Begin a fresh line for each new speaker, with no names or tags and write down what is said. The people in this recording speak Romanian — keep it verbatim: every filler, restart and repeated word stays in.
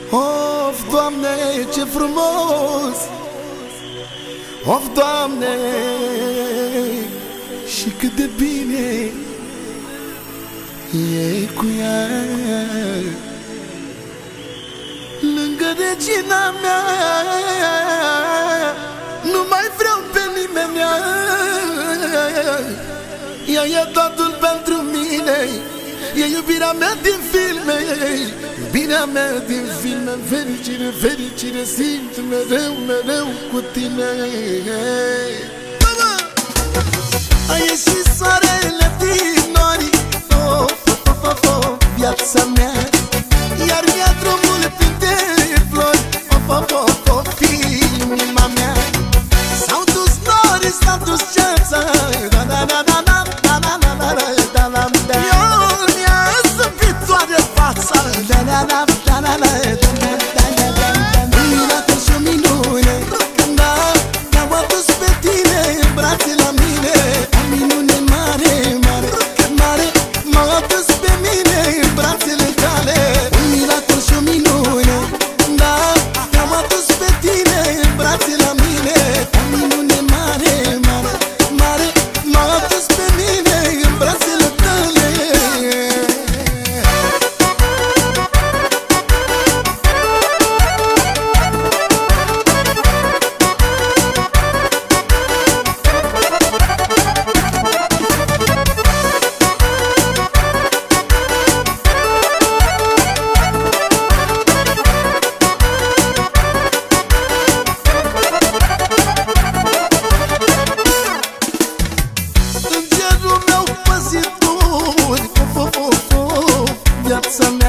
Of, Doamne, ce frumos! Of, Doamne, și cât de bine e cu ea, lângă regina mea. Nu mai vreau pe nimeni, ea e totul pentru mine. E iubirea mea din filme, iubirea mea din filme. Fericire, fericire simt mereu, mereu cu tine. A ieșit soarele din nori, of, of, of, of, viața mea, iar mi-a drumul printre flori, of, of, of, of, inima mea. S-au dus nori, s-au dus ceața, da, da, da, da, da, da, da, da, da, da, da, da. Eu mi-a zâmbitoare fața, da, da, da, da, da, da, da, da, da, da. Un miracol și o minune, da, te-am adus pe tine în brațe la mine. O minune mare, mare, mare, m-a adus pe mine în brațele tale. Un miracol și o minune, da, te-am adus pe tine în brațe la mine. O minune mare, mare, mare, m-a adus pe mine în brațele tale. Îngerul meu păzitor, of, of, of, of, viața